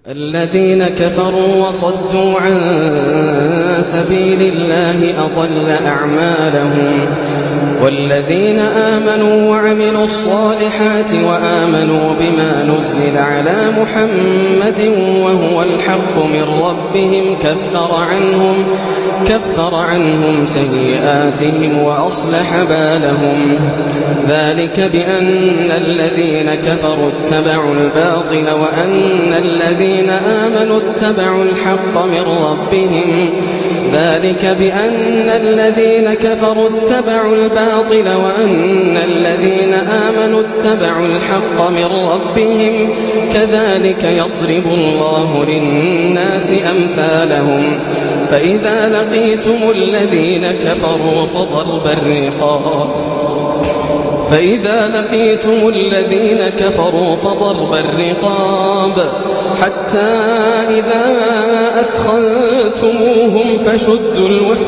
الذين كفروا وصدوا عن سبيل الله أضل أعمالهم والذين آمنوا وعملوا الصالحات وآمنوا بما نزل على محمد وهو الحق من ربهم كفر عنهم سيئاتهم وأصلح بالهم ذلك بأن الذين كفروا اتبعوا الباطل وأن الذين آمنوا اتبعوا الحق من ربهم ذلك بأن الذين كفروا اتبعوا الباطل وأن الذين آمنوا اتبعوا الحق من ربهم كذلك يضرب الله للناس أمثالهم فإذا لقيتم الذين كفروا فضرب الرقاب حتى إذا أثخنتموهم فشدوا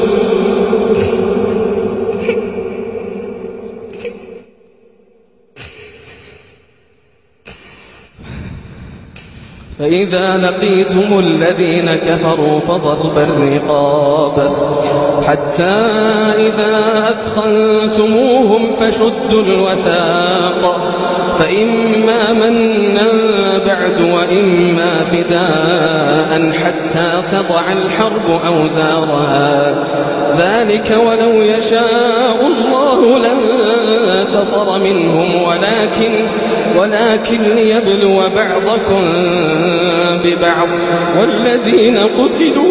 الوثاق فإما منا بعد وإما فداء حتى تضع الحرب أوزارها ذلك ولو يشاء الله لانتصر منهم ولكن ليبلو بعضكم ببعض والذين قتلوا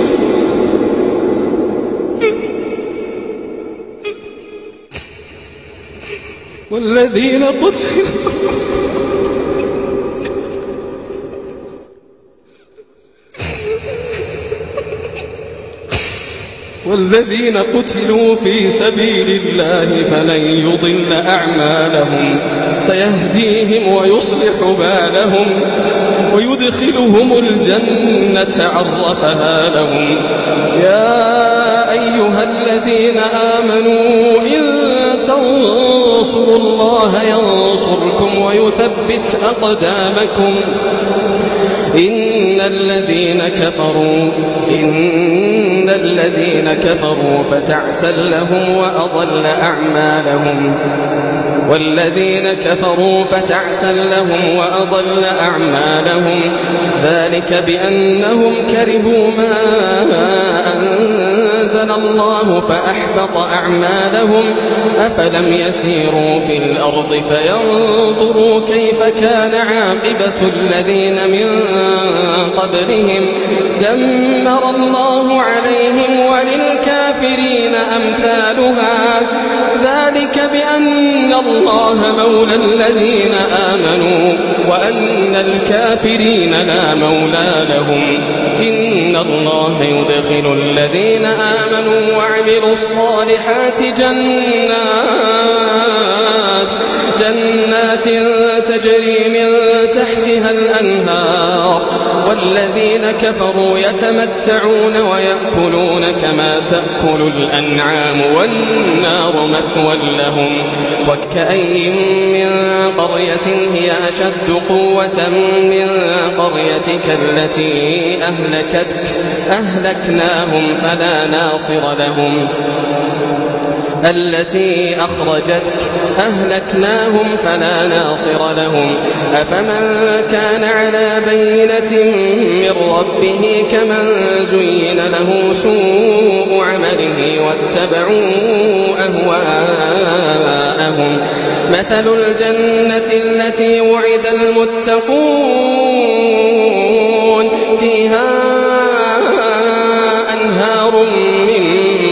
والذين قتلوا في سبيل الله فلن يضل أعمالهم سيهديهم ويصلح بالهم ويدخلهم الجنة عرفها لهم يا أيها الذين آمنوا إن تنصروا الله ينصركم ويثبت أقدامكم إن الذين كفروا فتعسا لهم وأضل أعمالهم ذلك بأنهم كرهوا ما أنزل الله فأحبط أعمالهم أفلم يسيروا في الأرض فينظروا كيف كان عاقبة الذين من قبلهم دمر الله عليهم وللكافرين أمثالها ذلك بأن الله مولى الذين آمنوا وأن الكافرين لا مولى لهم إن الله يدخل الذين آمنوا وعملوا الصالحات جنات تجري من تحتها الأنهار والذين كفروا يتمتعون ويأكلون كما تأكل الأنعام والنار مثوى لهم وكأين من قرية هي أشد قوة من قريتك التي أهلكناهم فلا ناصر لهم أفمن كان على بينة من ربه كمن زين له سوء عمله واتبعوا أهواءهم مثل الجنة التي وعد المتقون فيها أنهار من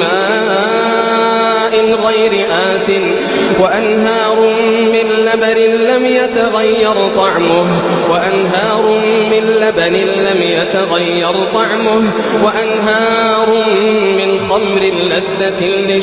ماء غير آسٍ وأنهار من لبن لم يتغير طعمه وأنهار من خمر لذة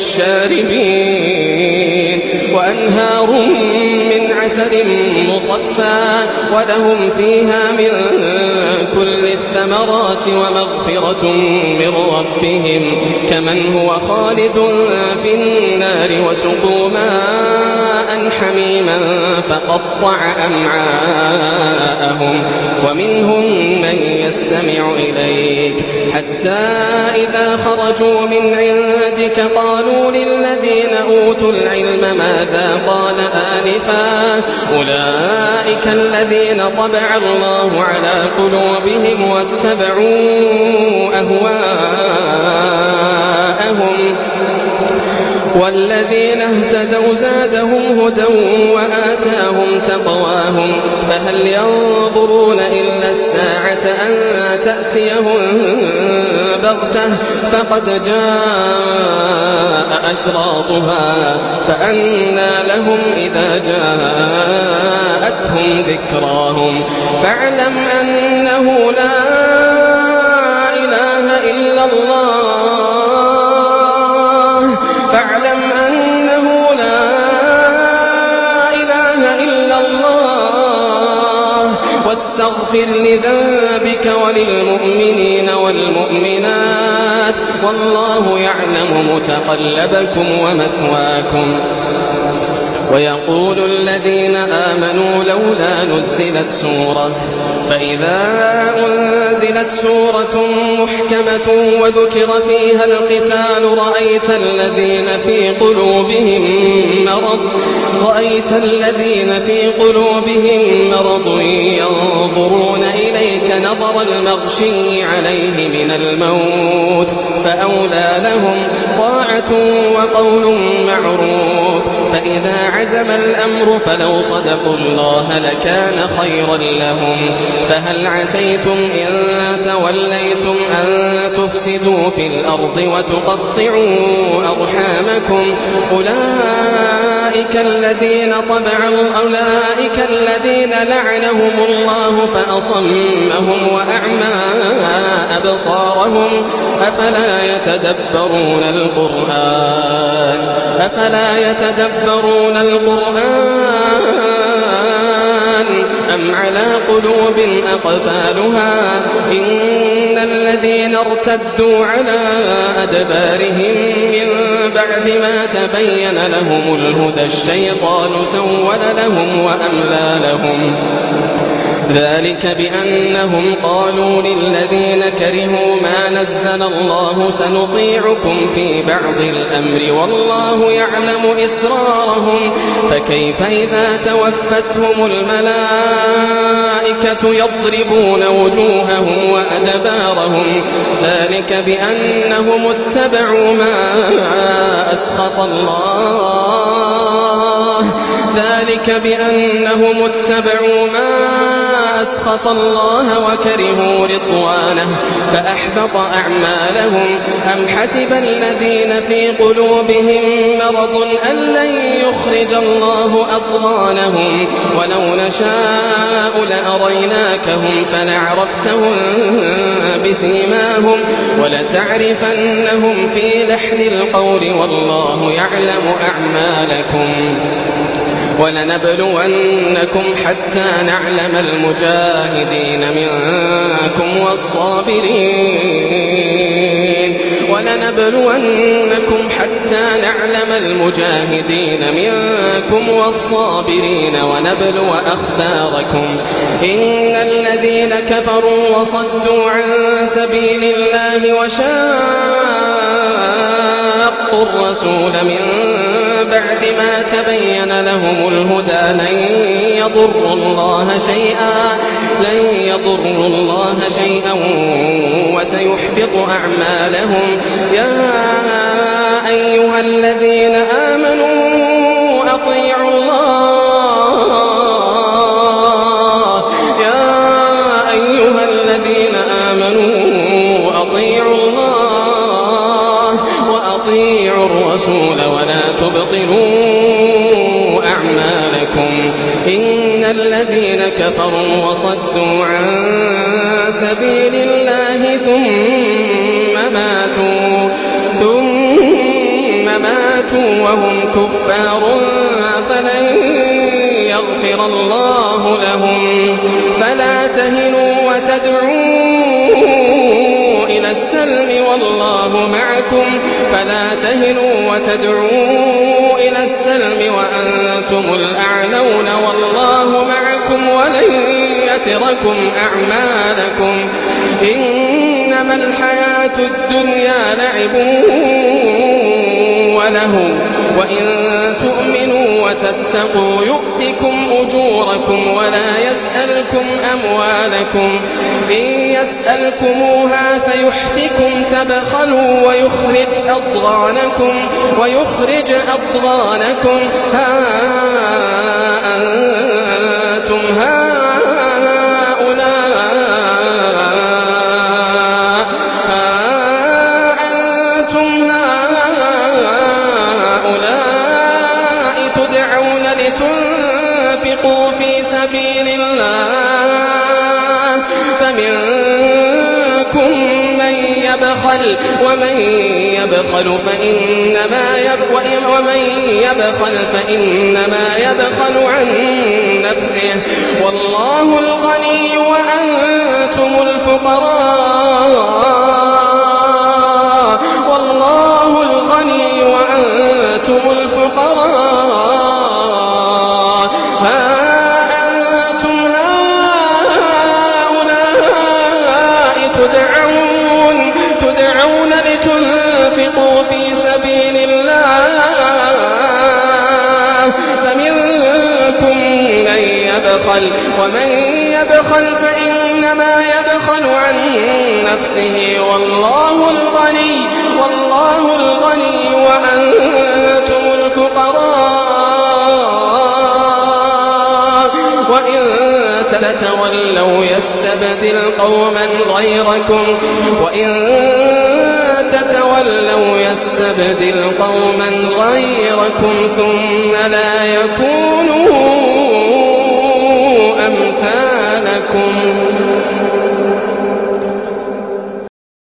للشاربين وأنهار من عسل مصفى ولهم فيها من كل الثمرات ومغفرة من ربهم كمن هو خالد في النار وسقوا ماء حميما فقطع أمعاءهم ومنهم من يستمع إليك حتى إذا خرجوا من عندك قالوا للذين أوتوا العلم ماذا قال آنفا أولئك الذين طبع الله على قلوبهم واتبعوا أهواءهم والذين اهتدوا زادهم هدى وآتاهم تقواهم فهل ينظرون إلا الساعة أن تأتيهم بغتة فقد جاء أشراطها فأنى لهم إذا جاءتهم ذكراهم فاعلم أنه لا إله إلا الله فاعلم أنه لا إله إلا الله واستغفر لذنبك وللمؤمنين والمؤمنات والله يعلم متقلبكم ومثواكم ويقول الذين آمنوا لولا نزلت سورة فإذا أنزلت سورة محكمة وذكر فيها القتال رأيت الذين في قلوبهم مرض ينظرون إليك نظر المغشي عليه من الموت فأولى لهم طاعة وقول معروف فإذا عزم الأمر فلو صدقوا الله لكان خيرا لهم فهل عسيتم إن توليتم أن تفسدوا في الأرض وتقطعوا أرحامكم أولئك الذين لعنهم الله فأصمهم وأعمى أبصارهم أفلا يتدبرون القرآن أم على قلوب أقفالها إن الذين ارتدوا على أدبارهم من بعد ما تبين لهم الهدى الشيطان سول لهم وأملى لهم ذلك بأنهم قالوا للذين كرهوا ما نزل الله سنطيعكم في بعض الأمر والله يعلم إسرارهم فكيف إذا توفتهم الملائكة يضربون وجوههم وأدبارهم ذلك بأنهم اتبعوا ما أسخط الله وكرهوا رضوانه فأحبط أعمالهم أم حسب الذين في قلوبهم مرض أن لن يخرج الله أضغانهم ولو نشاء لأريناكهم فلعرفتهم بسيماهم ولتعرفنهم في لحن القول والله يعلم أعمالكم ولنبلونكم حتى نعلم المجاهدين منكم والصابرين ونبلو أخباركم إن الذين كفروا وصدوا عن سبيل الله وشاقوا الرسول من بعد ما تبين لهم الهدى لن يضروا الله شيئا وسيحبط أعمالهم يا أيها الذين آمنوا أطيعوا الله وأطيعوا الرسول ولا تبطلوا أعمالكم إن الذين كفروا وصدوا عن سبيل الله ثم ماتوا وهم كفار فلن يغفر الله لهم فلا تهنوا وتدعوا إلى السلم والله معكم وأنتم الأعلون والله معكم ولن يتركم أعمالكم إنما الحياة الدنيا لعب ولهو وإن تؤمنوا وتتقوا يؤتكم أجوركم ولا يسألكم أموالكم إن يسألكموها فيحفكم تبخلوا ويخرج أضغانكم ها أنتم هؤلاء تدعون لتنفقوا في سبيل الله فمنكم من يبخل ومن يبخل فإنما يبخل عن نفسه والله الغني وأنتم الفقراء والله الغني وأنتم الفقراء ها أنتم هؤلاء تدعون لتنفقوا في سبيل الله فمنكم من يبخل ومن يبخل فإنما يبخل عن نفسه والله الغني وأنتم الفقراء وإن تتولوا يستبدل قوما غيركم ثم لا يكونوا أمثالكم